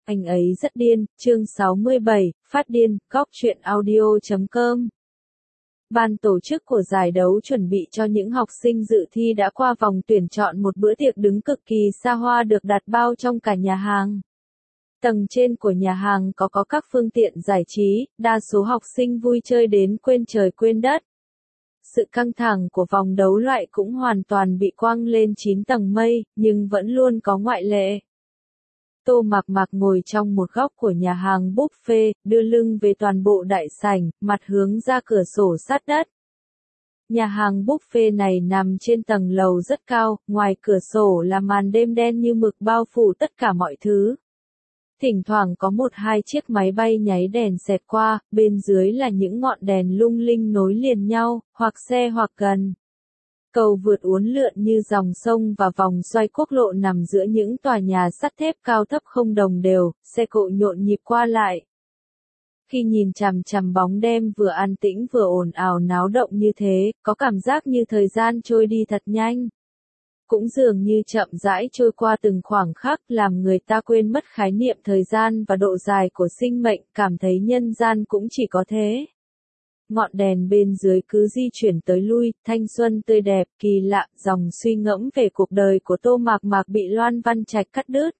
Anh ấy rất điên, chương 67, phát điên, góc truyện audio.com. Ban tổ chức của giải đấu chuẩn bị cho những học sinh dự thi đã qua vòng tuyển chọn một bữa tiệc đứng cực kỳ xa hoa được đặt bao trong cả nhà hàng. Tầng trên của nhà hàng có các phương tiện giải trí, đa số học sinh vui chơi đến quên trời quên đất. Sự căng thẳng của vòng đấu loại cũng hoàn toàn bị quăng lên 9 tầng mây, nhưng vẫn luôn có ngoại lệ. Tô Mạc Mạc ngồi trong một góc của nhà hàng buffet, đưa lưng về toàn bộ đại sảnh, mặt hướng ra cửa sổ sát đất. Nhà hàng buffet này nằm trên tầng lầu rất cao, ngoài cửa sổ là màn đêm đen như mực bao phủ tất cả mọi thứ. Thỉnh thoảng có một hai chiếc máy bay nháy đèn xẹt qua, bên dưới là những ngọn đèn lung linh nối liền nhau, hoặc xe hoặc gần. Cầu vượt uốn lượn như dòng sông và vòng xoay quốc lộ nằm giữa những tòa nhà sắt thép cao thấp không đồng đều, xe cộ nhộn nhịp qua lại. Khi nhìn chằm chằm bóng đêm vừa an tĩnh vừa ồn ào náo động như thế, có cảm giác như thời gian trôi đi thật nhanh. Cũng dường như chậm rãi trôi qua từng khoảng khắc làm người ta quên mất khái niệm thời gian và độ dài của sinh mệnh, cảm thấy nhân gian cũng chỉ có thế. Ngọn đèn bên dưới cứ di chuyển tới lui, thanh xuân tươi đẹp, kỳ lạ, dòng suy ngẫm về cuộc đời của Tô Mạc Mạc bị Loan Văn Trạch cắt đứt.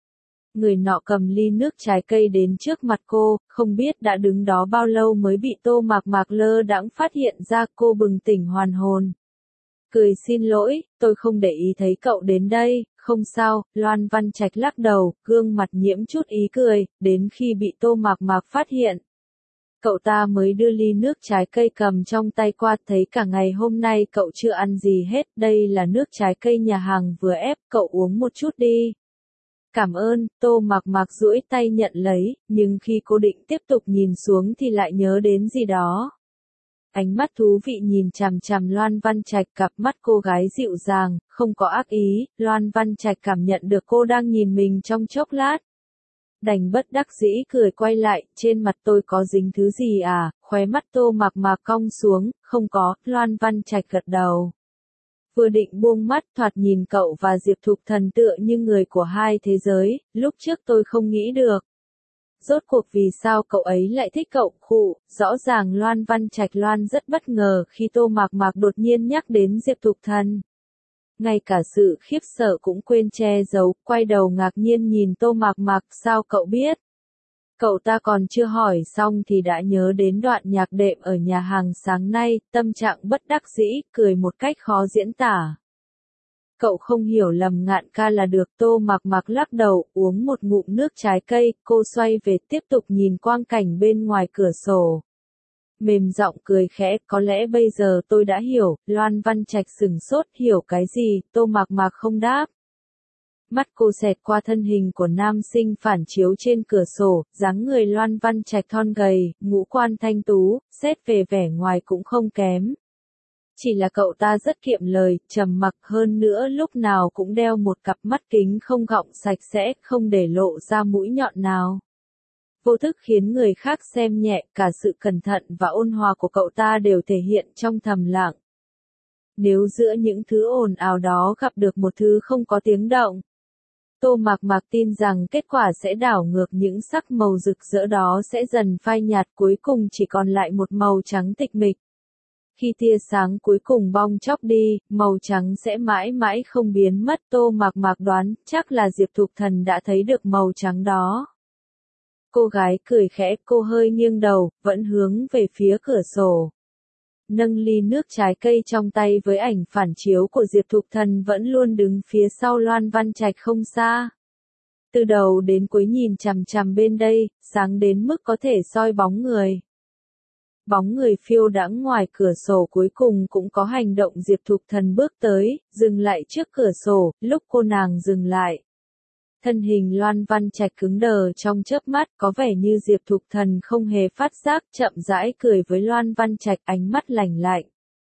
Người nọ cầm ly nước trái cây đến trước mặt cô, không biết đã đứng đó bao lâu mới bị Tô Mạc Mạc lơ đãng phát hiện ra. Cô bừng tỉnh hoàn hồn. Cười xin lỗi, tôi không để ý thấy cậu đến đây. Không sao, Loan Văn Trạch lắc đầu, gương mặt nhiễm chút ý cười, đến khi bị Tô Mạc Mạc phát hiện. Cậu ta mới đưa ly nước trái cây cầm trong tay qua, thấy cả ngày hôm nay cậu chưa ăn gì hết, đây là nước trái cây nhà hàng vừa ép, cậu uống một chút đi. Cảm ơn, Tô Mạc Mạc duỗi tay nhận lấy, nhưng khi cô định tiếp tục nhìn xuống thì lại nhớ đến gì đó. Ánh mắt thú vị nhìn chằm chằm Loan Văn Trạch, cặp mắt cô gái dịu dàng, không có ác ý. Loan Văn Trạch cảm nhận được cô đang nhìn mình trong chốc lát. Đành bất đắc dĩ cười quay lại, trên mặt tôi có dính thứ gì à? Khóe mắt Tô Mạc Mạc cong xuống, không có. Loan Văn Trạch gật đầu. Vừa định buông mắt, thoạt nhìn cậu và Diệp Thục Thần tựa như người của hai thế giới, lúc trước tôi không nghĩ được. Rốt cuộc vì sao cậu ấy lại thích cậu? Khụ, rõ ràng Loan Văn Trạch rất bất ngờ khi Tô Mạc Mạc đột nhiên nhắc đến Diệp Thục Thần. Ngay cả sự khiếp sợ cũng quên che giấu, quay đầu ngạc nhiên nhìn Tô Mạc Mạc, sao cậu biết? Cậu ta còn chưa hỏi xong thì đã nhớ đến đoạn nhạc đệm ở nhà hàng sáng nay, tâm trạng bất đắc dĩ, cười một cách khó diễn tả. Cậu không hiểu lầm Ngạn ca là được. Tô Mạc Mạc lắc đầu, uống một ngụm nước trái cây, cô xoay về tiếp tục nhìn quang cảnh bên ngoài cửa sổ. Mềm giọng cười khẽ, có lẽ bây giờ tôi đã hiểu. Loan Văn Trạch sửng sốt, hiểu cái gì? Tô Mạc Mạc không đáp. Mắt cô xẹt qua thân hình của nam sinh phản chiếu trên cửa sổ, dáng người Loan Văn Trạch thon gầy, ngũ quan thanh tú, xét về vẻ ngoài cũng không kém. Chỉ là cậu ta rất kiệm lời, trầm mặc, hơn nữa lúc nào cũng đeo một cặp mắt kính không gọng sạch sẽ, không để lộ ra mũi nhọn nào. Vô thức khiến người khác xem nhẹ, cả sự cẩn thận và ôn hòa của cậu ta đều thể hiện trong thầm lặng. Nếu giữa những thứ ồn ào đó gặp được một thứ không có tiếng động, Tô Mạc Mạc tin rằng kết quả sẽ đảo ngược, những sắc màu rực rỡ đó sẽ dần phai nhạt, cuối cùng chỉ còn lại một màu trắng tịch mịch. Khi tia sáng cuối cùng bong chóc đi, màu trắng sẽ mãi mãi không biến mất. Tô Mạc Mạc đoán, chắc là Diệp Thục Thần đã thấy được màu trắng đó. Cô gái cười khẽ, cô hơi nghiêng đầu, vẫn hướng về phía cửa sổ. Nâng ly nước trái cây trong tay với ảnh phản chiếu của Diệp Thục Thần vẫn luôn đứng phía sau Loan Văn Trạch không xa. Từ đầu đến cuối nhìn chằm chằm bên đây, sáng đến mức có thể soi bóng người. Bóng người phiêu đãng ngoài cửa sổ cuối cùng cũng có hành động. Diệp Thục Thần bước tới, dừng lại trước cửa sổ, lúc cô nàng dừng lại. Thân hình Loan Văn Trạch cứng đờ trong chớp mắt, có vẻ như Diệp Thục Thần không hề phát giác, chậm rãi cười với Loan Văn Trạch, ánh mắt lạnh lạnh.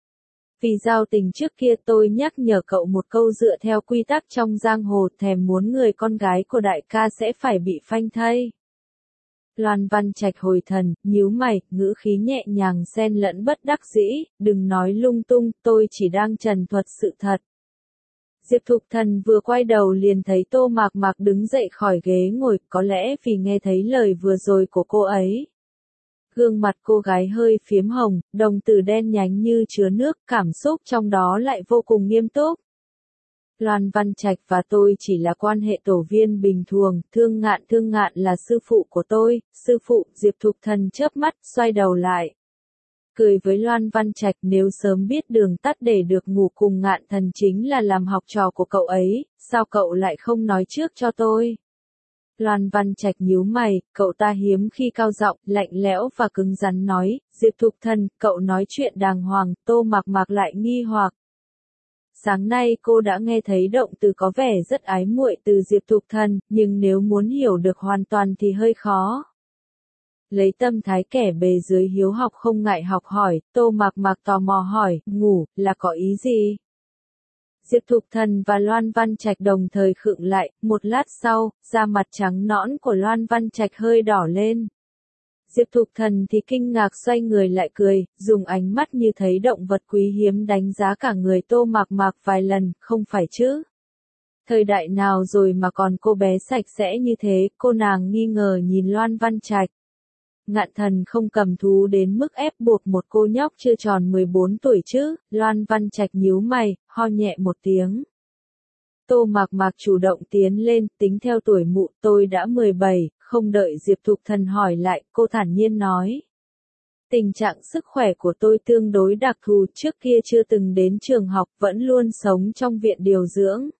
Vì giao tình trước kia tôi nhắc nhở cậu một câu, dựa theo quy tắc trong giang hồ, thèm muốn người con gái của đại ca sẽ phải bị phanh thây. Loan Văn Trạch hồi thần, nhíu mày, ngữ khí nhẹ nhàng xen lẫn bất đắc dĩ, đừng nói lung tung, tôi chỉ đang trần thuật sự thật. Diệp Thục Thần vừa quay đầu liền thấy Tô Mạc Mạc đứng dậy khỏi ghế ngồi, có lẽ vì nghe thấy lời vừa rồi của cô ấy. Gương mặt cô gái hơi phiếm hồng, đồng tử đen nhánh như chứa nước, cảm xúc trong đó lại vô cùng nghiêm túc. Loan Văn Trạch và tôi chỉ là quan hệ tổ viên bình thường, Thương Ngạn là sư phụ của tôi, sư phụ. Diệp Thục Thần chớp mắt, xoay đầu lại. Cười với Loan Văn Trạch, nếu sớm biết đường tắt để được ngủ cùng Ngạn Thần chính là làm học trò của cậu ấy, sao cậu lại không nói trước cho tôi? Loan Văn Trạch nhíu mày, cậu ta hiếm khi cao giọng, lạnh lẽo và cứng rắn nói, Diệp Thục Thần, cậu nói chuyện đàng hoàng. Tô Mạc Mạc lại nghi hoặc. Sáng nay cô đã nghe thấy động từ có vẻ rất ái muội từ Diệp Thục Thần, nhưng nếu muốn hiểu được hoàn toàn thì hơi khó. Lấy tâm thái kẻ bề dưới hiếu học không ngại học hỏi, Tô Mạc Mạc tò mò hỏi, ngủ, là có ý gì? Diệp Thục Thần và Loan Văn Trạch đồng thời khựng lại, một lát sau, da mặt trắng nõn của Loan Văn Trạch hơi đỏ lên. Diệp Thục Thần thì kinh ngạc xoay người lại cười, dùng ánh mắt như thấy động vật quý hiếm đánh giá cả người Tô Mạc Mạc vài lần, không phải chứ? Thời đại nào rồi mà còn cô bé sạch sẽ như thế, cô nàng nghi ngờ nhìn Loan Văn Trạch. Ngạn Thần không cầm thú đến mức ép buộc một cô nhóc chưa tròn 14 tuổi chứ? Loan Văn Trạch nhíu mày, ho nhẹ một tiếng. Tô Mạc Mạc chủ động tiến lên, tính theo tuổi mụ, tôi đã 17, không đợi Diệp Thục Thần hỏi lại, cô thản nhiên nói. Tình trạng sức khỏe của tôi tương đối đặc thù, trước kia chưa từng đến trường học, vẫn luôn sống trong viện điều dưỡng.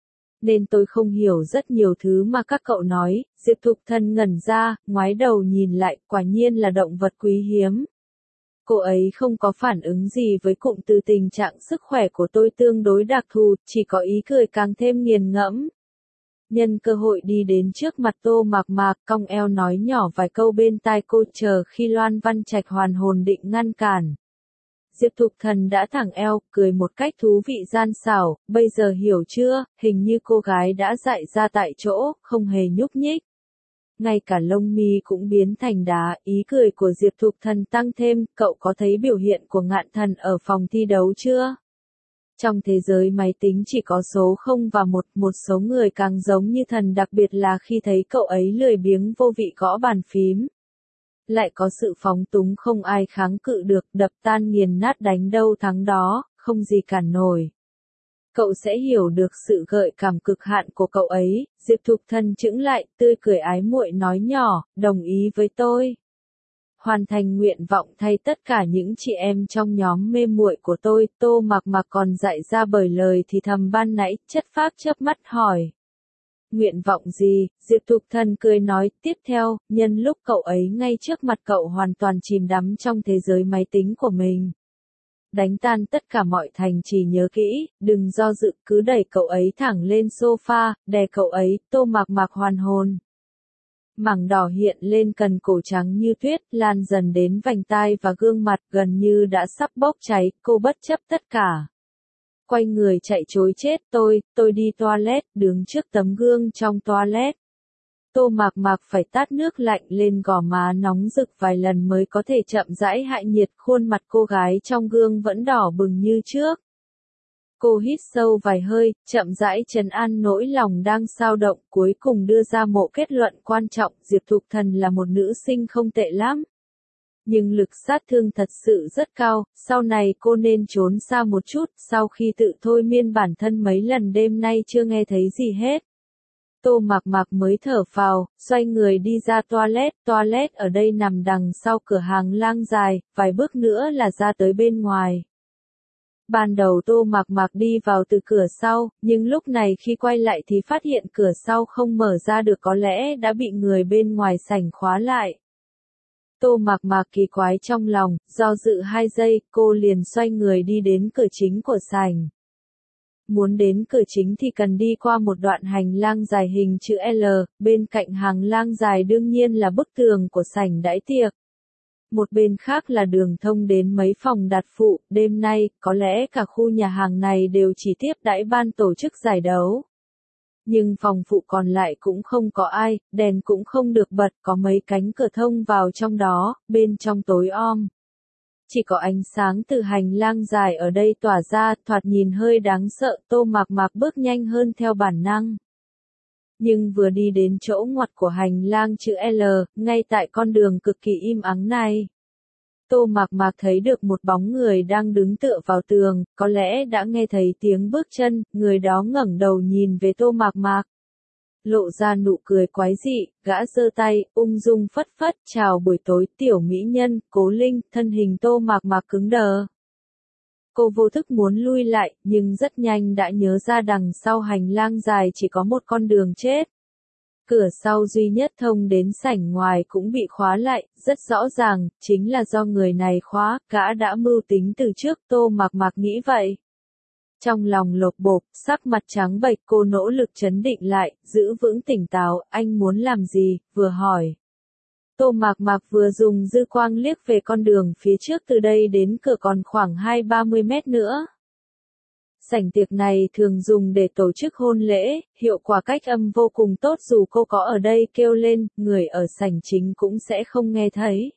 Nên tôi không hiểu rất nhiều thứ mà các cậu nói. Diệp Thục Thần ngẩn ra, ngoái đầu nhìn lại, quả nhiên là động vật quý hiếm. Cô ấy không có phản ứng gì với cụm từ tình trạng sức khỏe của tôi tương đối đặc thù, chỉ có ý cười càng thêm nghiền ngẫm. Nhân cơ hội đi đến trước mặt Tô Mạc Mạc, cong eo nói nhỏ vài câu bên tai cô, chờ khi Loan Văn Trạch hoàn hồn định ngăn cản. Diệp Thục Thần đã thẳng eo, cười một cách thú vị gian xảo, bây giờ hiểu chưa, hình như cô gái đã dại ra tại chỗ, không hề nhúc nhích. Ngay cả lông mi cũng biến thành đá, ý cười của Diệp Thục Thần tăng thêm, cậu có thấy biểu hiện của Ngạn Thần ở phòng thi đấu chưa? Trong thế giới máy tính chỉ có số 0 và 1, một số người càng giống như thần, đặc biệt là khi thấy cậu ấy lười biếng vô vị gõ bàn phím. Lại có sự phóng túng không ai kháng cự được, đập tan nghiền nát đánh đâu thắng đó, không gì cản nổi. Cậu sẽ hiểu được sự gợi cảm cực hạn của cậu ấy. Diệp Thục Thần chững lại, tươi cười ái muội nói nhỏ, đồng ý với tôi. Hoàn thành nguyện vọng thay tất cả những chị em trong nhóm mê muội của tôi. Tô Mạc Mạc còn dại ra bởi lời thì thầm ban nãy, chất phác chớp mắt hỏi. Nguyện vọng gì? Diệp Thục Thần cười nói, tiếp theo, nhân lúc cậu ấy ngay trước mặt cậu hoàn toàn chìm đắm trong thế giới máy tính của mình. Đánh tan tất cả mọi thành trì, nhớ kỹ, đừng do dự, cứ đẩy cậu ấy thẳng lên sofa, đè cậu ấy. Tô Mạc Mạc hoàn hồn. Mảng đỏ hiện lên cần cổ trắng như tuyết, lan dần đến vành tai và gương mặt, gần như đã sắp bốc cháy, cô bất chấp tất cả. Quay người chạy trối chết, tôi đi toilet, đứng trước tấm gương trong toilet. Tô Mạc Mạc phải tát nước lạnh lên gò má nóng rực vài lần mới có thể chậm rãi hạ nhiệt, khuôn mặt cô gái trong gương vẫn đỏ bừng như trước. Cô hít sâu vài hơi, chậm rãi trấn an nỗi lòng đang xao động, cuối cùng đưa ra một kết luận quan trọng, Diệp Thục Thần là một nữ sinh không tệ lắm. Nhưng lực sát thương thật sự rất cao, sau này cô nên trốn xa một chút. Sau khi tự thôi miên bản thân mấy lần đêm nay chưa nghe thấy gì hết. Tô Mạc Mạc mới thở phào, xoay người đi ra toilet ở đây nằm đằng sau cửa hàng lang dài, vài bước nữa là ra tới bên ngoài. Ban đầu Tô Mạc Mạc đi vào từ cửa sau, nhưng lúc này khi quay lại thì phát hiện cửa sau không mở ra được, có lẽ đã bị người bên ngoài sảnh khóa lại. Tô Mạc Mạc kỳ quái trong lòng, do dự 2 giây, cô liền xoay người đi đến cửa chính của sảnh. Muốn đến cửa chính thì cần đi qua một đoạn hành lang dài hình chữ L, bên cạnh hành lang dài đương nhiên là bức tường của sảnh đãi tiệc. Một bên khác là đường thông đến mấy phòng đặt phụ, đêm nay, có lẽ cả khu nhà hàng này đều chỉ tiếp đãi ban tổ chức giải đấu. Nhưng phòng phụ còn lại cũng không có ai, đèn cũng không được bật, có mấy cánh cửa thông vào trong đó, bên trong tối om. Chỉ có ánh sáng từ hành lang dài ở đây tỏa ra, thoạt nhìn hơi đáng sợ. Tô Mạc Mạc bước nhanh hơn theo bản năng. Nhưng vừa đi đến chỗ ngoặt của hành lang chữ L, ngay tại con đường cực kỳ im ắng này, Tô Mạc Mạc thấy được một bóng người đang đứng tựa vào tường, có lẽ đã nghe thấy tiếng bước chân, người đó ngẩng đầu nhìn về Tô Mạc Mạc. Lộ ra nụ cười quái dị, gã giơ tay, ung dung phất phất, chào buổi tối tiểu mỹ nhân, Cố Linh, thân hình Tô Mạc Mạc cứng đờ. Cô vô thức muốn lui lại, nhưng rất nhanh đã nhớ ra đằng sau hành lang dài chỉ có một con đường chết. Cửa sau duy nhất thông đến sảnh ngoài cũng bị khóa lại, rất rõ ràng, chính là do người này khóa, gã đã mưu tính từ trước, Tô Mạc Mạc nghĩ vậy. Trong lòng lột bột, sắc mặt trắng bệch cô nỗ lực trấn định lại, giữ vững tỉnh táo, anh muốn làm gì, vừa hỏi. Tô Mạc Mạc vừa dùng dư quang liếc về con đường phía trước từ đây đến cửa còn khoảng 20-30 mét nữa. Sảnh tiệc này thường dùng để tổ chức hôn lễ, hiệu quả cách âm vô cùng tốt dù cô có ở đây kêu lên, người ở sảnh chính cũng sẽ không nghe thấy.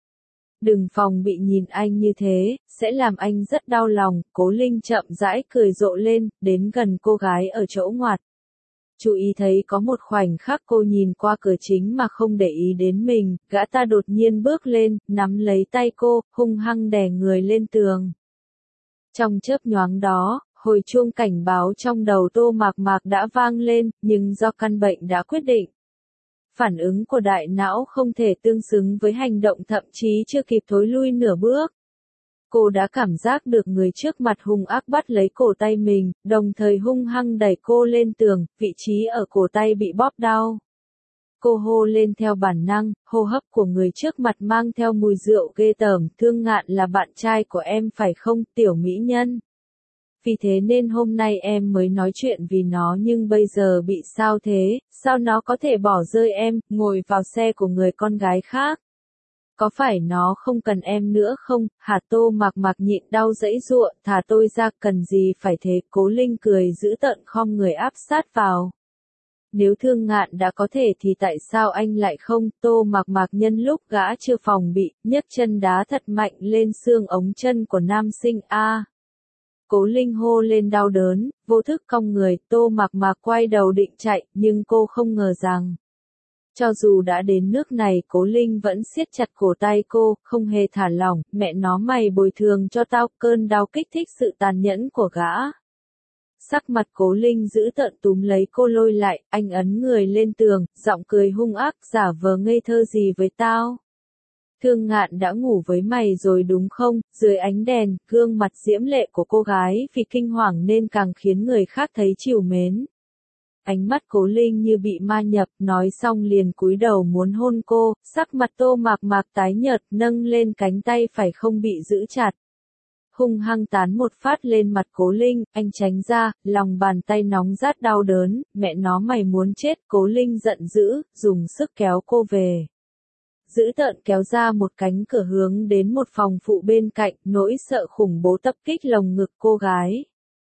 Đừng phòng bị nhìn anh như thế, sẽ làm anh rất đau lòng, Cố Linh chậm rãi cười rộ lên, đến gần cô gái ở chỗ ngoặt. Chú ý thấy có một khoảnh khắc cô nhìn qua cửa chính mà không để ý đến mình, gã ta đột nhiên bước lên, nắm lấy tay cô, hung hăng đè người lên tường. Trong chớp nhoáng đó, hồi chuông cảnh báo trong đầu Tô Mạc Mạc đã vang lên, nhưng do căn bệnh đã quyết định. Phản ứng của đại não không thể tương xứng với hành động thậm chí chưa kịp thối lui nửa bước. Cô đã cảm giác được người trước mặt hung ác bắt lấy cổ tay mình, đồng thời hung hăng đẩy cô lên tường, vị trí ở cổ tay bị bóp đau. Cô hô lên theo bản năng, hô hấp của người trước mặt mang theo mùi rượu ghê tởm, Thương Ngạn là bạn trai của em phải không, tiểu mỹ nhân? Vì thế nên hôm nay em mới nói chuyện vì nó nhưng bây giờ bị sao thế, sao nó có thể bỏ rơi em, ngồi vào xe của người con gái khác? Có phải nó không cần em nữa không, hả? Tô Mạc Mạc nhịn đau giãy giụa, thả tôi ra, cần gì phải thế, Cố Linh cười giữ tợn khom người áp sát vào. Nếu Thương Ngạn đã có thể thì tại sao anh lại không, Tô Mạc Mạc nhân lúc gã chưa phòng bị, nhấc chân đá thật mạnh lên xương ống chân của nam sinh A. Cố Linh hô lên đau đớn, vô thức cong người, Tô Mạc Mạc quay đầu định chạy, nhưng cô không ngờ rằng. Cho dù đã đến nước này, Cố Linh vẫn siết chặt cổ tay cô, không hề thả lỏng, mẹ nó mày bồi thường cho tao, cơn đau kích thích sự tàn nhẫn của gã. Sắc mặt Cố Linh giữ tợn túm lấy cô lôi lại, anh ấn người lên tường, giọng cười hung ác, giả vờ ngây thơ gì với tao. Thương Ngạn đã ngủ với mày rồi đúng không? Dưới ánh đèn, gương mặt diễm lệ của cô gái vì kinh hoàng nên càng khiến người khác thấy trìu mến. Ánh mắt Cố Linh như bị ma nhập, nói xong liền cúi đầu muốn hôn cô, sắc mặt Tô Mạc Mạc tái nhợt, nâng lên cánh tay phải không bị giữ chặt. Hung hăng tán một phát lên mặt Cố Linh, anh tránh ra, lòng bàn tay nóng rát đau đớn, mẹ nó mày muốn chết, Cố Linh giận dữ, dùng sức kéo cô về. Dữ tợn kéo ra một cánh cửa hướng đến một phòng phụ bên cạnh, nỗi sợ khủng bố tập kích lồng ngực cô gái.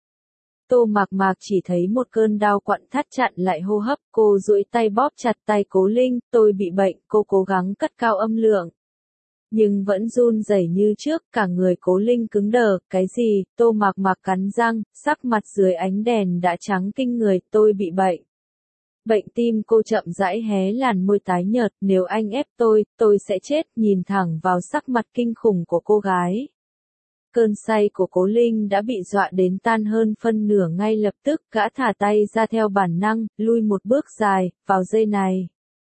Tô Mạc Mạc chỉ thấy một cơn đau quặn thắt chặn lại hô hấp, cô duỗi tay bóp chặt tay Cố Linh, tôi bị bệnh, cô cố gắng cất cao âm lượng. Nhưng vẫn run rẩy như trước, cả người Cố Linh cứng đờ, cái gì, Tô Mạc Mạc cắn răng, sắc mặt dưới ánh đèn đã trắng kinh người, tôi bị bệnh. Bệnh tim, cô chậm rãi hé làn môi tái nhợt, nếu anh ép tôi sẽ chết, nhìn thẳng vào sắc mặt kinh khủng của cô gái. Cơn say của Cố Linh đã bị dọa đến tan hơn phân nửa ngay lập tức, gã thả tay ra theo bản năng, lui một bước dài, vào giây này.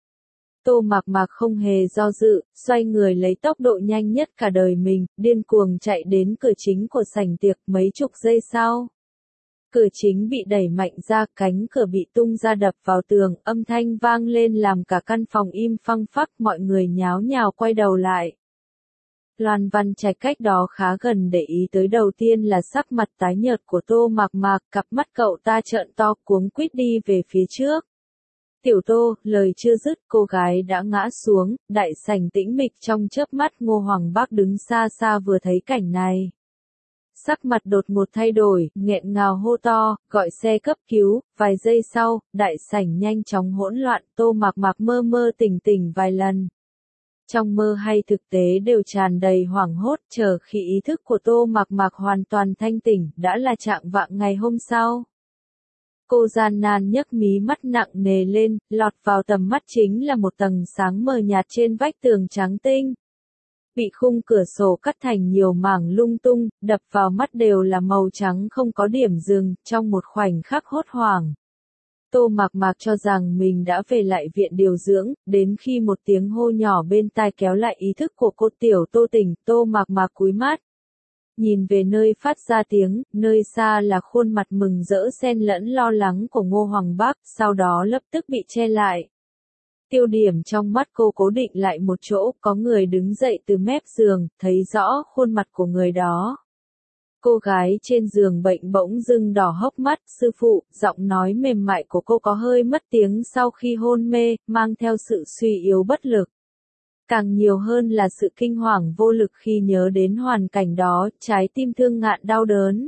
Tô Mạc Mạc không hề do dự, xoay người lấy tốc độ nhanh nhất cả đời mình, điên cuồng chạy đến cửa chính của sảnh tiệc, mấy chục giây sau. Cửa chính bị đẩy mạnh ra, cánh cửa bị tung ra đập vào tường, âm thanh vang lên làm cả căn phòng im phăng phắc, mọi người nháo nhào quay đầu lại. Loan Văn Trạch cách đó khá gần để ý tới đầu tiên là sắc mặt tái nhợt của Tô Mạc Mạc, cặp mắt cậu ta trợn to cuống quýt đi về phía trước. Tiểu Tô, lời chưa dứt, cô gái đã ngã xuống, đại sảnh tĩnh mịch trong chớp mắt. Ngô Hoàng Bác đứng xa xa vừa thấy cảnh này. Sắc mặt đột ngột thay đổi, nghẹn ngào hô to, gọi xe cấp cứu, vài giây sau, đại sảnh nhanh chóng hỗn loạn, Tô Mạc Mạc mơ mơ tỉnh tỉnh vài lần. Trong mơ hay thực tế đều tràn đầy hoảng hốt, chờ khi ý thức của Tô Mạc Mạc hoàn toàn thanh tỉnh, đã là chạng vạng ngày hôm sau. Cô gian nan nhấc mí mắt nặng nề lên, lọt vào tầm mắt chính là một tầng sáng mờ nhạt trên vách tường trắng tinh. Bị khung cửa sổ cắt thành nhiều mảng lung tung, đập vào mắt đều là màu trắng không có điểm dừng, trong một khoảnh khắc hốt hoảng. Tô Mạc Mạc cho rằng mình đã về lại viện điều dưỡng, đến khi một tiếng hô nhỏ bên tai kéo lại ý thức của cô Tiểu Tô tỉnh, Tô Mạc Mạc cúi mắt. Nhìn về nơi phát ra tiếng, nơi xa là khuôn mặt mừng rỡ xen lẫn lo lắng của Ngô Hoàng Bác, sau đó lập tức bị che lại. Tiêu điểm trong mắt cô cố định lại một chỗ, có người đứng dậy từ mép giường, thấy rõ khuôn mặt của người đó. Cô gái trên giường bệnh bỗng dưng đỏ hốc mắt, sư phụ, giọng nói mềm mại của cô có hơi mất tiếng sau khi hôn mê, mang theo sự suy yếu bất lực. Càng nhiều hơn là sự kinh hoàng vô lực khi nhớ đến hoàn cảnh đó, trái tim Thương Ngạn đau đớn.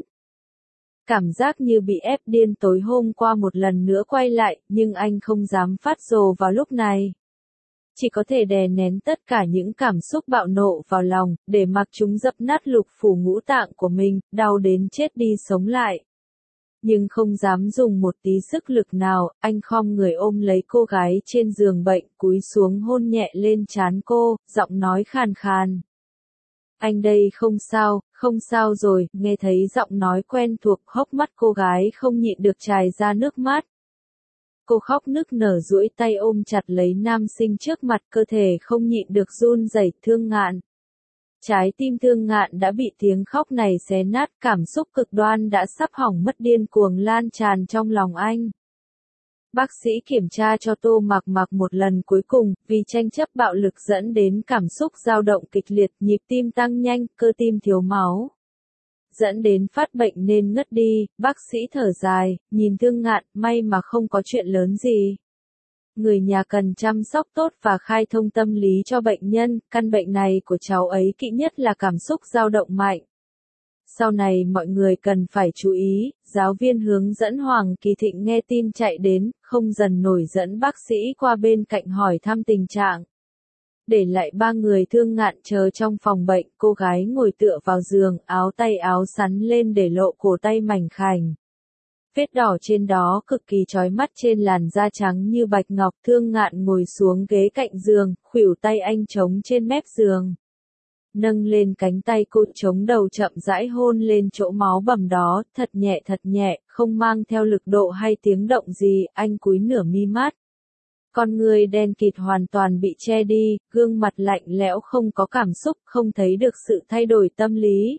Cảm giác như bị ép điên tối hôm qua một lần nữa quay lại, nhưng anh không dám phát rồ vào lúc này. Chỉ có thể đè nén tất cả những cảm xúc bạo nộ vào lòng, để mặc chúng dập nát lục phủ ngũ tạng của mình, đau đến chết đi sống lại. Nhưng không dám dùng một tí sức lực nào, anh khom người ôm lấy cô gái trên giường bệnh, cúi xuống hôn nhẹ lên trán cô, giọng nói khàn khàn. Anh đây không sao rồi, nghe thấy giọng nói quen thuộc, hốc mắt cô gái không nhịn được trải ra nước mắt. Cô khóc nức nở duỗi tay ôm chặt lấy nam sinh trước mặt, cơ thể không nhịn được run rẩy. Thương Ngạn. Trái tim Thương Ngạn đã bị tiếng khóc này xé nát, cảm xúc cực đoan đã sắp hỏng mất điên cuồng lan tràn trong lòng anh. Bác sĩ kiểm tra cho Tô Mạc Mạc một lần cuối cùng, vì tranh chấp bạo lực dẫn đến cảm xúc dao động kịch liệt, nhịp tim tăng nhanh, cơ tim thiếu máu. Dẫn đến phát bệnh nên ngất đi, bác sĩ thở dài, nhìn Thương Ngạn, may mà không có chuyện lớn gì. Người nhà cần chăm sóc tốt và khai thông tâm lý cho bệnh nhân, căn bệnh này của cháu ấy kỵ nhất là cảm xúc dao động mạnh. Sau này mọi người cần phải chú ý, giáo viên hướng dẫn Hoàng Kỳ Thịnh nghe tin chạy đến, không dần nổi dẫn bác sĩ qua bên cạnh hỏi thăm tình trạng. Để lại ba người Thương Ngạn chờ trong phòng bệnh, cô gái ngồi tựa vào giường, áo tay áo sắn lên để lộ cổ tay mảnh khảnh. Vết đỏ trên đó cực kỳ chói mắt trên làn da trắng như bạch ngọc. Thương Ngạn ngồi xuống ghế cạnh giường, khuỷu tay anh trống trên mép giường. Nâng lên cánh tay cô chống đầu chậm rãi hôn lên chỗ máu bầm đó, thật nhẹ, không mang theo lực độ hay tiếng động gì, anh cúi nửa mi mắt. Con người đen kịt hoàn toàn bị che đi, gương mặt lạnh lẽo không có cảm xúc, không thấy được sự thay đổi tâm lý.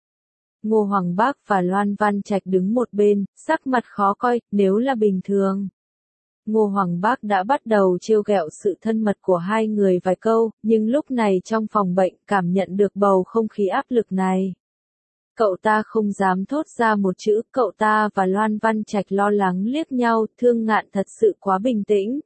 Ngô Hoàng Bác và Loan Văn Trạch đứng một bên, sắc mặt khó coi, nếu là bình thường. Ngô Hoàng Bác đã bắt đầu trêu ghẹo sự thân mật của hai người vài câu, nhưng lúc này trong phòng bệnh cảm nhận được bầu không khí áp lực này. Cậu ta không dám thốt ra một chữ, cậu ta và Loan Văn Trạch lo lắng liếc nhau, Thương Ngạn thật sự quá bình tĩnh.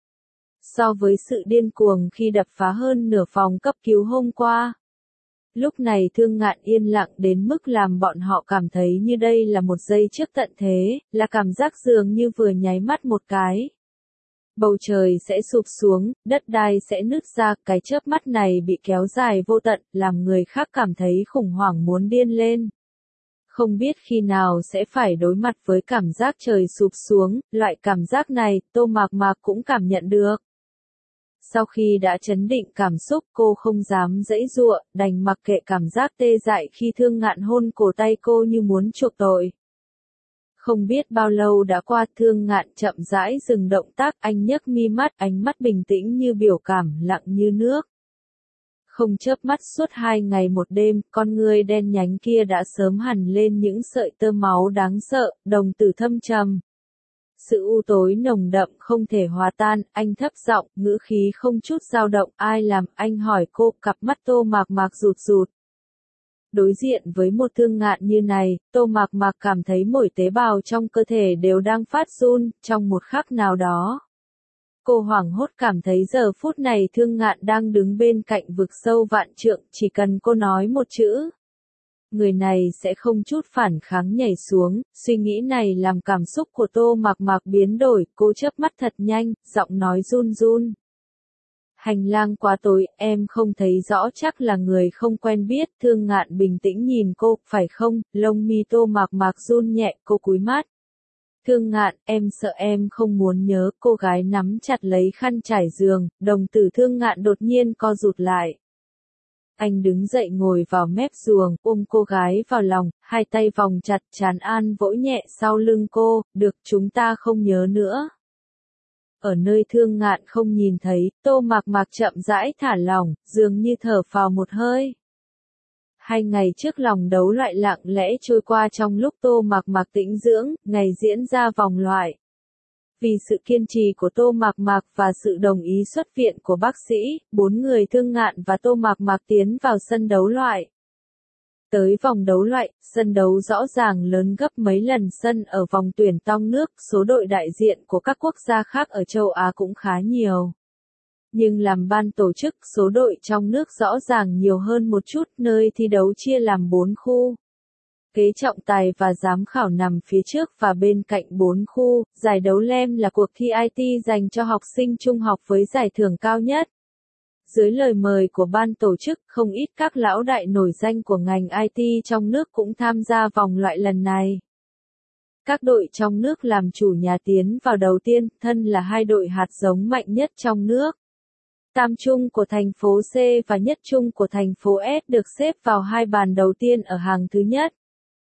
So với sự điên cuồng khi đập phá hơn nửa phòng cấp cứu hôm qua. Lúc này Thương Ngạn yên lặng đến mức làm bọn họ cảm thấy như đây là một giây trước tận thế, là cảm giác dường như vừa nháy mắt một cái. Bầu trời sẽ sụp xuống, đất đai sẽ nứt ra, cái chớp mắt này bị kéo dài vô tận, làm người khác cảm thấy khủng hoảng muốn điên lên. Không biết khi nào sẽ phải đối mặt với cảm giác trời sụp xuống, loại cảm giác này, Tô Mạc Mạc cũng cảm nhận được. Sau khi đã trấn định cảm xúc, cô không dám giãy giụa, đành mặc kệ cảm giác tê dại khi Thương Ngạn hôn cổ tay cô như muốn chuộc tội. Không biết bao lâu đã qua, Thương Ngạn chậm rãi dừng động tác, anh nhấc mi mắt, ánh mắt bình tĩnh như biểu cảm, lặng như nước. Không chớp mắt suốt 2 ngày một đêm, con ngươi đen nhánh kia đã sớm hằn lên những sợi tơ máu đáng sợ, đồng tử thâm trầm. Sự u tối nồng đậm không thể hòa tan, anh thấp giọng, ngữ khí không chút dao động, ai làm, anh hỏi cô, cặp mắt Tô Mạc Mạc rụt rụt. Đối diện với một Thương Ngạn như này, Tô Mạc Mạc cảm thấy mỗi tế bào trong cơ thể đều đang phát run, trong một khắc nào đó. Cô hoảng hốt cảm thấy giờ phút này Thương Ngạn đang đứng bên cạnh vực sâu vạn trượng, chỉ cần cô nói một chữ. Người này sẽ không chút phản kháng nhảy xuống, suy nghĩ này làm cảm xúc của Tô Mạc Mạc biến đổi, cô chớp mắt thật nhanh, giọng nói run run. Hành lang quá tối, em không thấy rõ, chắc là người không quen biết. Thương Ngạn bình tĩnh nhìn cô, phải không? Lông mi Tô Mạc Mạc run nhẹ, cô cúi mắt. Thương Ngạn, em sợ em không muốn nhớ. Cô gái nắm chặt lấy khăn trải giường, đồng tử Thương Ngạn đột nhiên co rụt lại. Anh đứng dậy ngồi vào mép giường, ôm cô gái vào lòng, hai tay vòng chặt trán an vỗ nhẹ sau lưng cô. Được, chúng ta không nhớ nữa. Ở nơi Thương Ngạn không nhìn thấy, Tô Mạc Mạc chậm rãi thả lỏng, dường như thở phào một hơi. 2 ngày trước lòng đấu loại lặng lẽ trôi qua trong lúc Tô Mạc Mạc tĩnh dưỡng, ngày diễn ra vòng loại. Vì sự kiên trì của Tô Mạc Mạc và sự đồng ý xuất viện của bác sĩ, 4 người Thương Ngạn và Tô Mạc Mạc tiến vào sân đấu loại. Tới vòng đấu loại, sân đấu rõ ràng lớn gấp mấy lần sân ở vòng tuyển tong nước, số đội đại diện của các quốc gia khác ở châu Á cũng khá nhiều. Nhưng làm ban tổ chức, số đội trong nước rõ ràng nhiều hơn một chút, nơi thi đấu chia làm 4 khu. Ghế trọng tài và giám khảo nằm phía trước và bên cạnh 4 khu, giải đấu LEM là cuộc thi IT dành cho học sinh trung học với giải thưởng cao nhất. Dưới lời mời của ban tổ chức, không ít các lão đại nổi danh của ngành IT trong nước cũng tham gia vòng loại lần này. Các đội trong nước làm chủ nhà tiến vào đầu tiên, thân là 2 đội hạt giống mạnh nhất trong nước. Tam Trung của thành phố C và Nhất Trung của thành phố S được xếp vào 2 bàn đầu tiên ở hàng thứ nhất.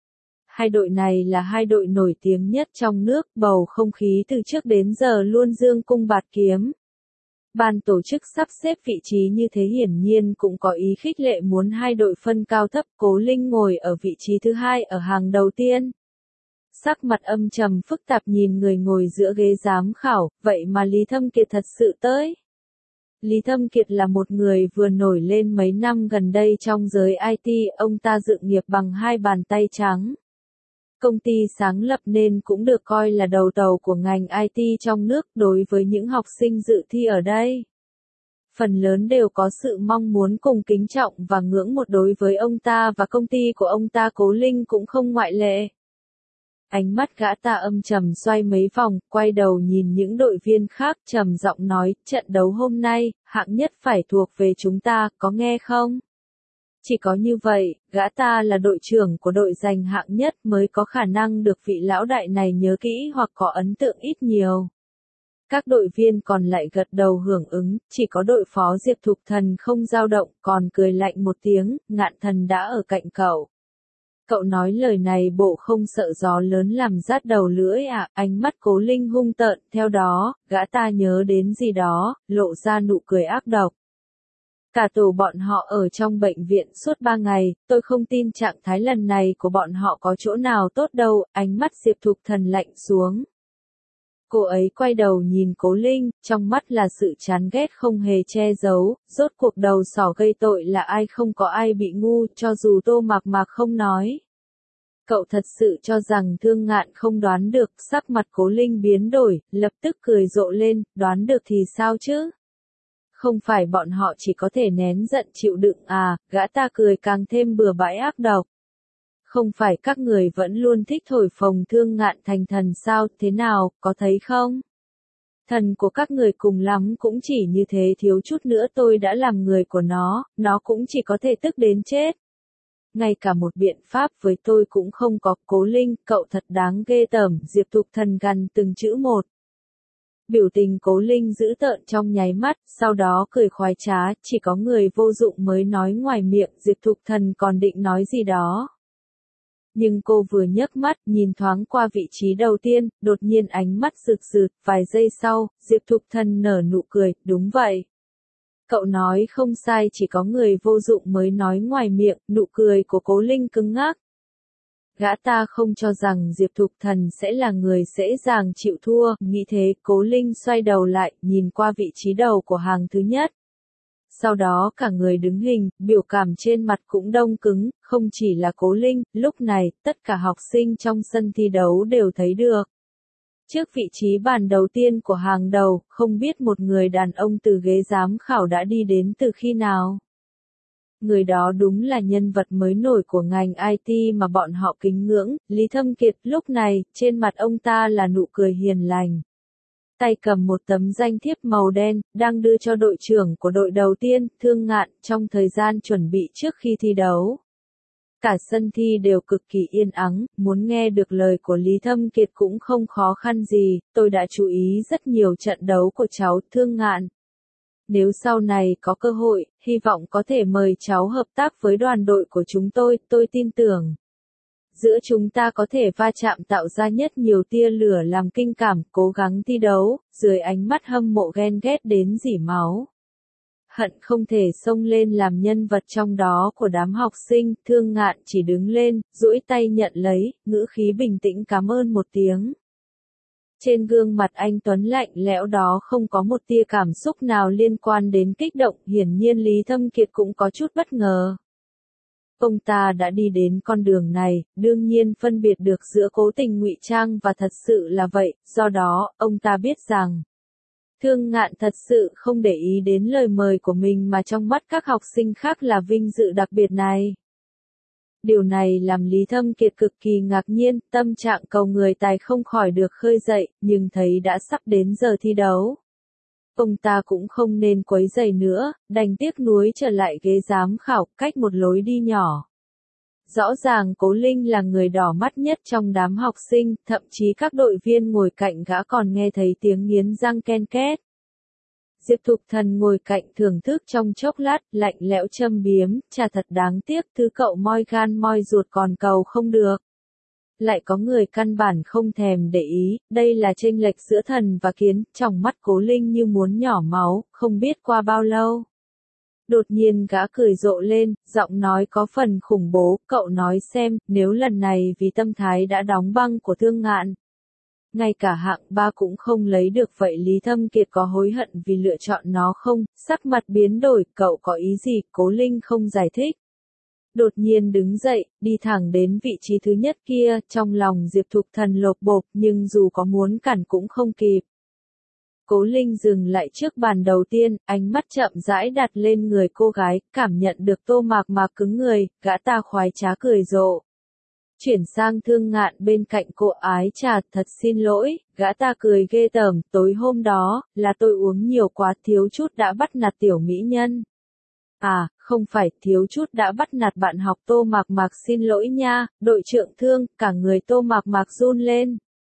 2 đội này là 2 đội nổi tiếng nhất trong nước, bầu không khí từ trước đến giờ luôn dương cung bạt kiếm. Ban tổ chức sắp xếp vị trí như thế hiển nhiên cũng có ý khích lệ muốn 2 đội phân cao thấp. Cố Linh ngồi ở vị trí thứ 2 ở hàng đầu tiên. Sắc mặt âm trầm phức tạp nhìn người ngồi giữa ghế giám khảo, vậy mà Lý Thâm Kiệt thật sự tới. Lý Thâm Kiệt là một người vừa nổi lên mấy năm gần đây trong giới IT, ông ta dựng nghiệp bằng 2 bàn tay trắng. Công ty sáng lập nên cũng được coi là đầu tàu của ngành IT trong nước. Đối với những học sinh dự thi ở đây, phần lớn đều có sự mong muốn cùng kính trọng và ngưỡng mộ đối với ông ta, và công ty của ông ta Cố Linh cũng không ngoại lệ. Ánh mắt gã ta âm trầm xoay mấy vòng, quay đầu nhìn những đội viên khác, trầm giọng nói, trận đấu hôm nay, hạng nhất phải thuộc về chúng ta, có nghe không? Chỉ có như vậy, gã ta là đội trưởng của đội giành hạng nhất mới có khả năng được vị lão đại này nhớ kỹ hoặc có ấn tượng ít nhiều. Các đội viên còn lại gật đầu hưởng ứng, chỉ có đội phó Diệp Thục Thần không dao động, còn cười lạnh một tiếng. Ngạn Thần đã ở cạnh cậu. Cậu nói lời này bộ không sợ gió lớn làm rát đầu lưỡi à? Ánh mắt Cố Linh hung tợn, theo đó, gã ta nhớ đến gì đó, lộ ra nụ cười ác độc. Cả tổ bọn họ ở trong bệnh viện suốt 3 ngày, tôi không tin trạng thái lần này của bọn họ có chỗ nào tốt đâu. Ánh mắt Diệp Thục Thần lạnh xuống. Cô ấy quay đầu nhìn Cố Linh, trong mắt là sự chán ghét không hề che giấu. Rốt cuộc đầu sỏ gây tội là ai? Không có ai bị ngu, cho dù Tô Mạc Mạc không nói. Cậu thật sự cho rằng Thương Ngạn không đoán được? Sắc mặt Cố Linh biến đổi, lập tức cười rộ lên, đoán được thì sao chứ? Không phải bọn họ chỉ có thể nén giận chịu đựng à? Gã ta cười càng thêm bừa bãi ác độc. Không phải các người vẫn luôn thích thổi phồng Thương Ngạn thành thần sao? Thế nào, có thấy không? Thần của các người cùng lắm cũng chỉ như thế, thiếu chút nữa tôi đã làm người của nó cũng chỉ có thể tức đến chết. Ngay cả một biện pháp với tôi cũng không có. Cố Linh, cậu thật đáng ghê tởm. Diệp Thục Thần gằn từng chữ một. Biểu tình Cố Linh dữ tợn trong nháy mắt, sau đó cười khoái trá, chỉ có người vô dụng mới nói ngoài miệng. Diệp Thục Thần còn định nói gì đó. Nhưng cô vừa nhấc mắt, nhìn thoáng qua vị trí đầu tiên, đột nhiên ánh mắt rực rực, vài giây sau, Diệp Thục Thần nở nụ cười, đúng vậy. Cậu nói không sai, chỉ có người vô dụng mới nói ngoài miệng. Nụ cười của Cố Linh cứng ngắc. Gã ta không cho rằng Diệp Thục Thần sẽ là người dễ dàng chịu thua, nghĩ thế, Cố Linh xoay đầu lại, nhìn qua vị trí đầu của hàng thứ nhất. Sau đó cả người đứng hình, biểu cảm trên mặt cũng đông cứng, không chỉ là Cố Linh, lúc này, tất cả học sinh trong sân thi đấu đều thấy được. Trước vị trí bàn đầu tiên của hàng đầu, không biết một người đàn ông từ ghế giám khảo đã đi đến từ khi nào. Người đó đúng là nhân vật mới nổi của ngành IT mà bọn họ kính ngưỡng, Lý Thâm Kiệt. Lúc này, trên mặt ông ta là nụ cười hiền lành. tay cầm một tấm danh thiếp màu đen, đang đưa cho đội trưởng của đội đầu tiên, Thương Ngạn, trong thời gian chuẩn bị trước khi thi đấu. Cả sân thi đều cực kỳ yên ắng, muốn nghe được lời của Lý Thâm Kiệt cũng không khó khăn gì, tôi đã chú ý rất nhiều trận đấu của cháu, Thương Ngạn. Nếu sau này có cơ hội, hy vọng có thể mời cháu hợp tác với đoàn đội của chúng tôi tin tưởng. Giữa chúng ta có thể va chạm tạo ra nhất nhiều tia lửa làm kinh cảm, cố gắng thi đấu, dưới ánh mắt hâm mộ ghen ghét đến rỉ máu. Hận không thể xông lên làm nhân vật trong đó của đám học sinh, Thương Ngạn chỉ đứng lên, duỗi tay nhận lấy, ngữ khí bình tĩnh cảm ơn một tiếng. Trên gương mặt anh Tuấn lạnh lẽo đó không có một tia cảm xúc nào liên quan đến kích động, hiển nhiên Lý Thâm Kiệt cũng có chút bất ngờ. Ông ta đã đi đến con đường này, đương nhiên phân biệt được giữa cố tình ngụy trang và thật sự là vậy, do đó, ông ta biết rằng Thương Ngạn thật sự không để ý đến lời mời của mình mà trong mắt các học sinh khác là vinh dự đặc biệt này. Điều này làm Lý Thâm Kiệt cực kỳ ngạc nhiên, tâm trạng cầu người tài không khỏi được khơi dậy, nhưng thấy đã sắp đến giờ thi đấu. Ông ta cũng không nên quấy rầy nữa, đành tiếc nuối trở lại ghế giám khảo, cách một lối đi nhỏ. Rõ ràng Cố Linh là người đỏ mắt nhất trong đám học sinh, thậm chí các đội viên ngồi cạnh gã còn nghe thấy tiếng nghiến răng ken két. Diệp Thục Thần ngồi cạnh thưởng thức trong chốc lát, lạnh lẽo châm biếm, chà thật đáng tiếc, thứ cậu moi gan moi ruột còn cầu không được. Lại có người căn bản không thèm để ý, đây là chênh lệch giữa thần và kiến, trong mắt Cố Linh như muốn nhỏ máu, không biết qua bao lâu. Đột nhiên gã cười rộ lên, giọng nói có phần khủng bố, cậu nói xem, nếu lần này vì tâm thái đã đóng băng của Thương Ngạn. Ngay cả hạng 3 cũng không lấy được vậy Lý Thâm Kiệt có hối hận vì lựa chọn nó không, sắc mặt biến đổi, cậu có ý gì, Cố Linh không giải thích. Đột nhiên đứng dậy, đi thẳng đến vị trí thứ nhất kia, trong lòng Diệp Thục Thần lột bột, nhưng dù có muốn cản cũng không kịp. Cố Linh dừng lại trước bàn đầu tiên, ánh mắt chậm rãi đặt lên người cô gái, cảm nhận được Tô Mạc Mạc cứng người, gã ta khoái trá cười rộ. Chuyển sang Thương Ngạn bên cạnh cô ái trà, thật xin lỗi, gã ta cười ghê tởm, tối hôm đó, là tôi uống nhiều quá thiếu chút đã bắt nạt tiểu mỹ nhân. À, không phải, thiếu chút đã bắt nạt bạn học Tô Mạc Mạc xin lỗi nha, đội trưởng Thương, cả người Tô Mạc Mạc run lên.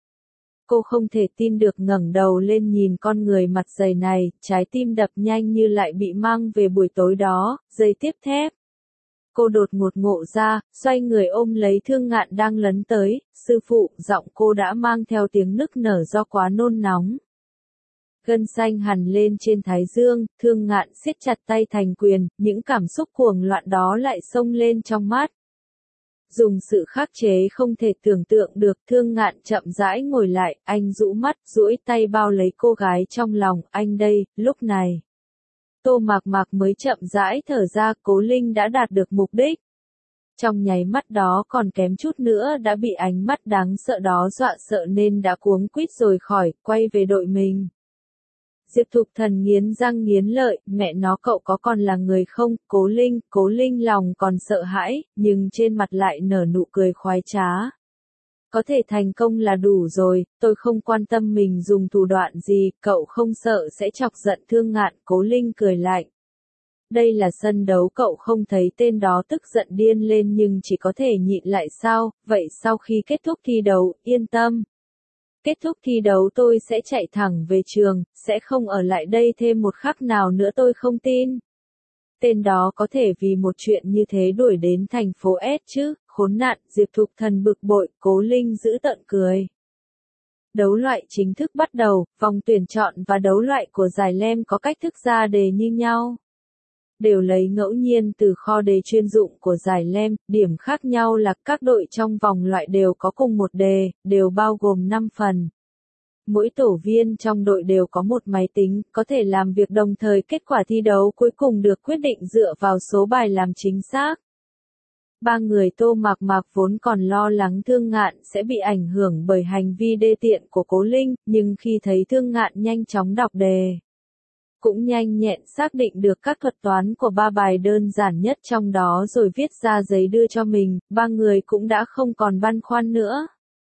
Cô không thể tin được ngẩng đầu lên nhìn con người mặt dày này, trái tim đập nhanh như lại bị mang về buổi tối đó, giây tiếp theo. Cô đột ngột ngộ ra, xoay người ôm lấy Thương Ngạn đang lấn tới, sư phụ, giọng cô đã mang theo tiếng nức nở do quá nôn nóng. Gân xanh hằn lên trên thái dương, Thương Ngạn siết chặt tay thành quyền, những cảm xúc cuồng loạn đó lại xông lên trong mắt. Dùng sự khắc chế không thể tưởng tượng được, Thương Ngạn chậm rãi ngồi lại, anh rũ mắt, duỗi tay bao lấy cô gái trong lòng, anh đây, lúc này. Tô Mạc Mạc mới chậm rãi thở ra, Cố Linh đã đạt được mục đích. Trong nháy mắt đó còn kém chút nữa đã bị ánh mắt đáng sợ đó dọa sợ nên đã cuống quýt rồi khỏi, quay về đội mình. Diệp Thục Thần nghiến răng nghiến lợi, mẹ nó cậu có còn là người không, Cố Linh lòng còn sợ hãi, nhưng trên mặt lại nở nụ cười khoái trá. Có thể thành công là đủ rồi, tôi không quan tâm mình dùng thủ đoạn gì, cậu không sợ sẽ chọc giận Thương Ngạn, Cố Linh cười lạnh. Đây là sân đấu cậu không thấy tên đó tức giận điên lên nhưng chỉ có thể nhịn lại sao, vậy sau khi kết thúc thi đấu, yên tâm. Kết thúc thi đấu tôi sẽ chạy thẳng về trường, sẽ không ở lại đây thêm một khắc nào nữa tôi không tin. Tên đó có thể vì một chuyện như thế đuổi đến thành phố S chứ, khốn nạn, Diệp Thục Thần bực bội, Cố Linh giữ tợn cười. Đấu loại chính thức bắt đầu, vòng tuyển chọn và đấu loại của giải lem có cách thức ra đề như nhau. Đều lấy ngẫu nhiên từ kho đề chuyên dụng của giải lem, điểm khác nhau là các đội trong vòng loại đều có cùng một đề, đều bao gồm 5 phần. Mỗi tổ viên trong đội đều có một máy tính, có thể làm việc đồng thời kết quả thi đấu cuối cùng được quyết định dựa vào số bài làm chính xác. Ba người Tô Mạc Mạc vốn còn lo lắng Thương Ngạn sẽ bị ảnh hưởng bởi hành vi đê tiện của Cố Linh, nhưng khi thấy Thương Ngạn nhanh chóng đọc đề, cũng nhanh nhẹn xác định được các thuật toán của ba bài đơn giản nhất trong đó rồi viết ra giấy đưa cho mình, ba người cũng đã không còn băn khoăn nữa.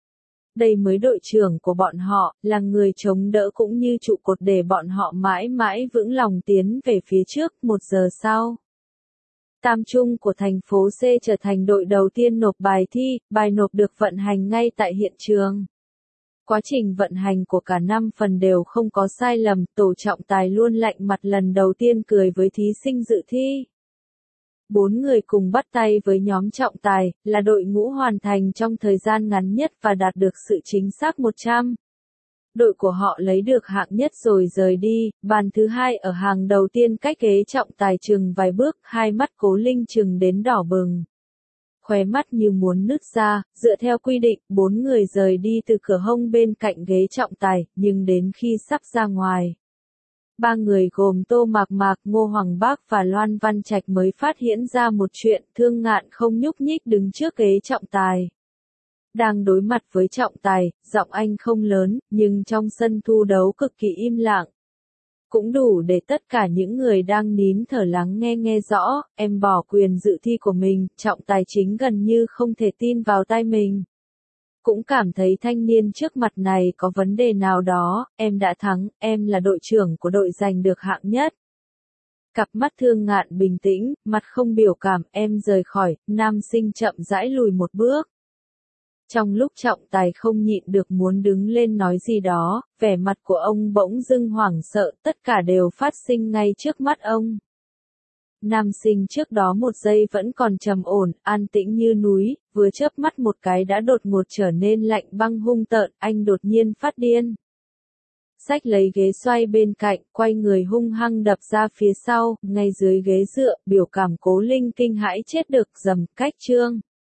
Đây mới đội trưởng của bọn họ, là người chống đỡ cũng như trụ cột để bọn họ mãi mãi vững lòng tiến về phía trước. 1 giờ sau, Tam Trung của thành phố C trở thành đội đầu tiên nộp bài thi, bài nộp được vận hành ngay tại hiện trường. Quá trình vận hành của cả 5 phần đều không có sai lầm, tổ trọng tài luôn lạnh mặt lần đầu tiên cười với thí sinh dự thi. 4 người cùng bắt tay với nhóm trọng tài, là đội ngũ hoàn thành trong thời gian ngắn nhất và đạt được sự chính xác 100. Đội của họ lấy được hạng nhất rồi rời đi, bàn thứ hai ở hàng đầu tiên cách ghế trọng tài chừng vài bước, hai mắt Cố Linh chừng đến đỏ bừng. Khóe mắt như muốn nứt ra, dựa theo quy định, 4 người rời đi từ cửa hông bên cạnh ghế trọng tài, nhưng đến khi sắp ra ngoài. 3 người gồm Tô Mạc Mạc, Ngô Hoàng Bác và Loan Văn Trạch mới phát hiện ra một chuyện, Thương Ngạn không nhúc nhích đứng trước ghế trọng tài. Đang đối mặt với trọng tài, giọng anh không lớn, nhưng trong sân thu đấu cực kỳ im lặng. Cũng đủ để tất cả những người đang nín thở lắng nghe rõ, em bỏ quyền dự thi của mình, trọng tài chính gần như không thể tin vào tai mình. Cũng cảm thấy thanh niên trước mặt này có vấn đề nào đó, em đã thắng, em là đội trưởng của đội giành được hạng nhất. Cặp mắt Thương Ngạn bình tĩnh, mặt không biểu cảm, em rời khỏi, nam sinh chậm rãi lùi một bước. Trong lúc trọng tài không nhịn được muốn đứng lên nói gì đó, vẻ mặt của ông bỗng dưng hoảng sợ, tất cả đều phát sinh ngay trước mắt ông. Nam sinh trước đó 1 giây vẫn còn trầm ổn, an tĩnh như núi, vừa chớp mắt một cái đã đột ngột trở nên lạnh băng hung tợn, anh đột nhiên phát điên. Xách lấy ghế xoay bên cạnh, quay người hung hăng đập ra phía sau, ngay dưới ghế dựa, biểu cảm Cố Linh kinh hãi chết được, rầm, cách chương.